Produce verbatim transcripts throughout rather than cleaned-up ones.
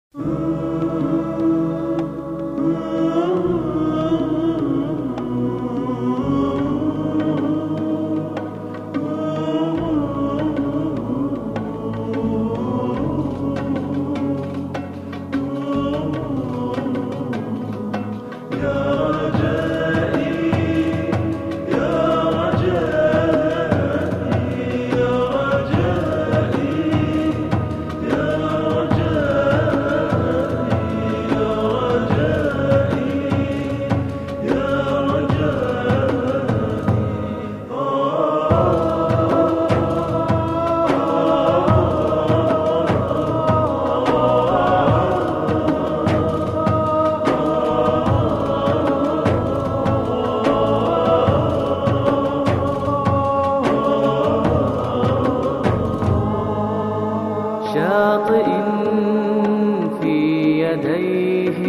شاطئ في يديه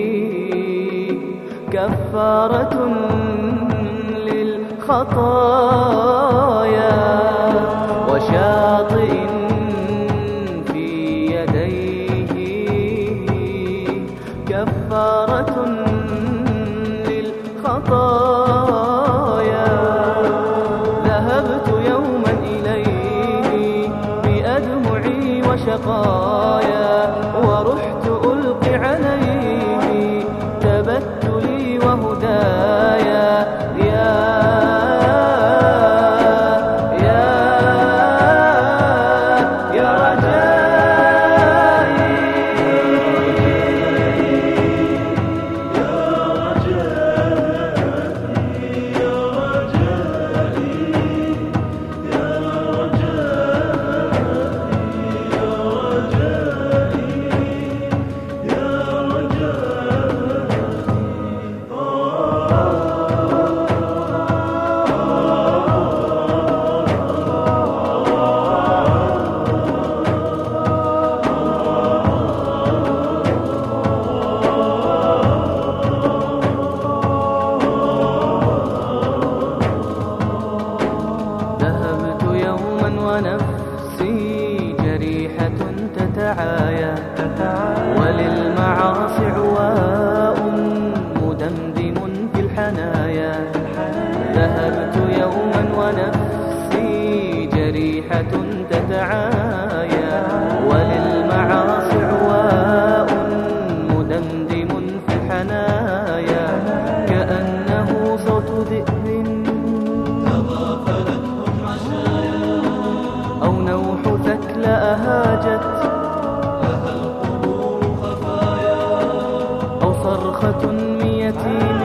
كفارة للخطايا، وشاطئ في يديه كفارة للخطايا. ذهبت يوما إليه بأدمعي وشقايا، ورحت ألقي عليه تبتلي وهدايا. يا يا يا رجائي يا رجائي يا رجائي يا ونفسي جريحة تتعايا، وللمعاصي عواء مدمدم في الحنايا. ذهبت يوما ونفسي جريحة تتعايا، وللمعاصي عواء مدمدم في الحنايا. كأنه صوت ذئب أو نوح ثكل أهاجت لها القبور خفايا، أو صرخة من يتيم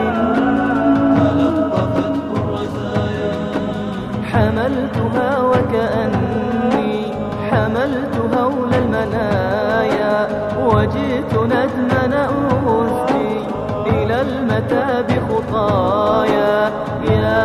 تلطفته الرزايا. حملتها وكأني حملت هول المنايا، وجئت ندما أهزي إلى المتى بخطايا. يا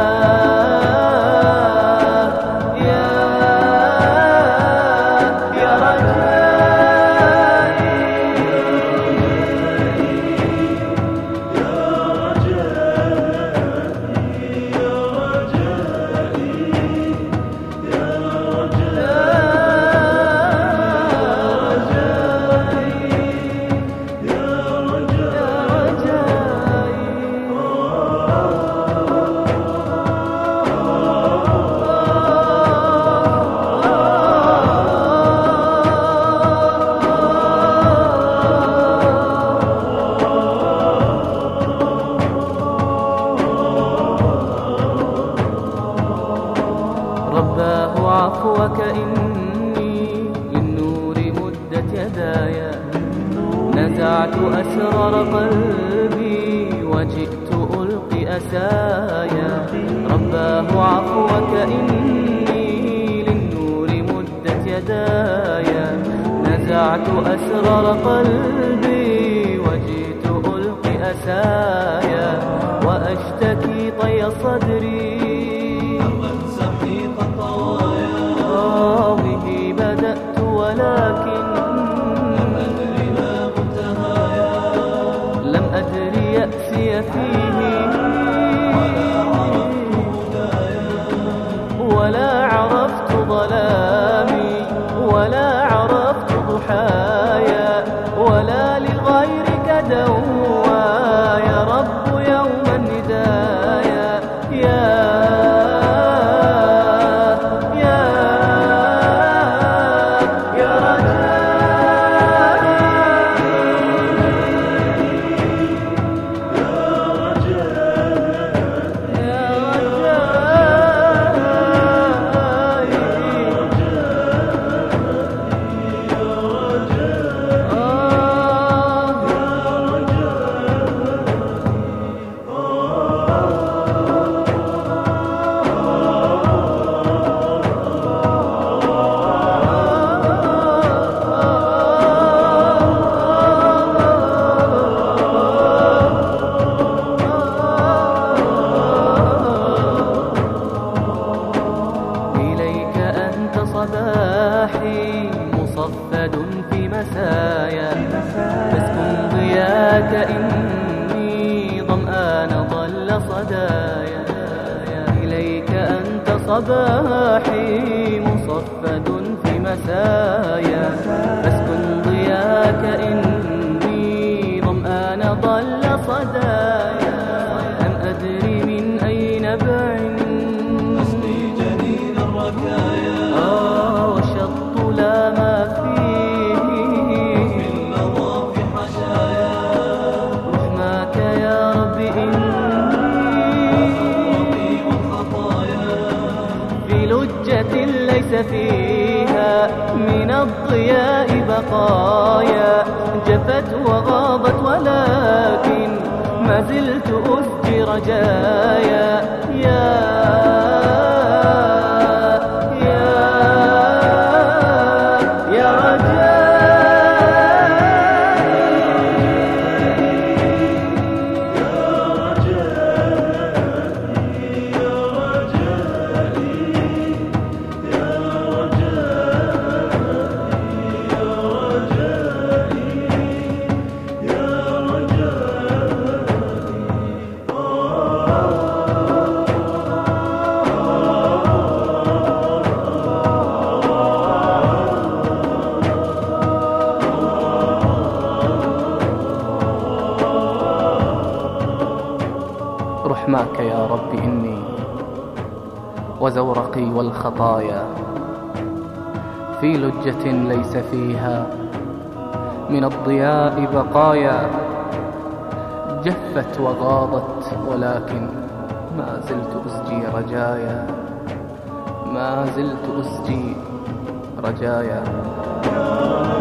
رباه عفوك إني للنور مدت يدايا، نزعت أسرار قلبي وجئت ألقي أسايا. رباه عفوك إني للنور مدت يدايا، نزعت أسرار قلبي وجئت ألقي أسايا. وأشتكي طي صدري به بدأت ولكن لم أدري ما منتهايا. لم أدري يأسي فيه ولا عرفت ظلامي، ولا عرفت ضحايا، ولا مسايا فاسكن ضياك إني ظمآن ضل صدايا إليك أنت صباحي مصفد في مسايا فاسكن ضياك إني ظمآن ضل صدايا لم أدري من أي نبع أسقي جنين الركايا آه والشط لا ما فيه في المضاف حشايا رحماك يا رب إني والخطايا في لجة ليس فيها من الضياء بقايا جفت وغابت ولكن ما زلت أسجي رجايا يا يا يا رحماك يا رب إني وزورقي والخطايا في لجة ليس فيها من الضياء بقايا جفت وغاضت ولكن ما زلت أسجي رجايا ما زلت أسجي رجايا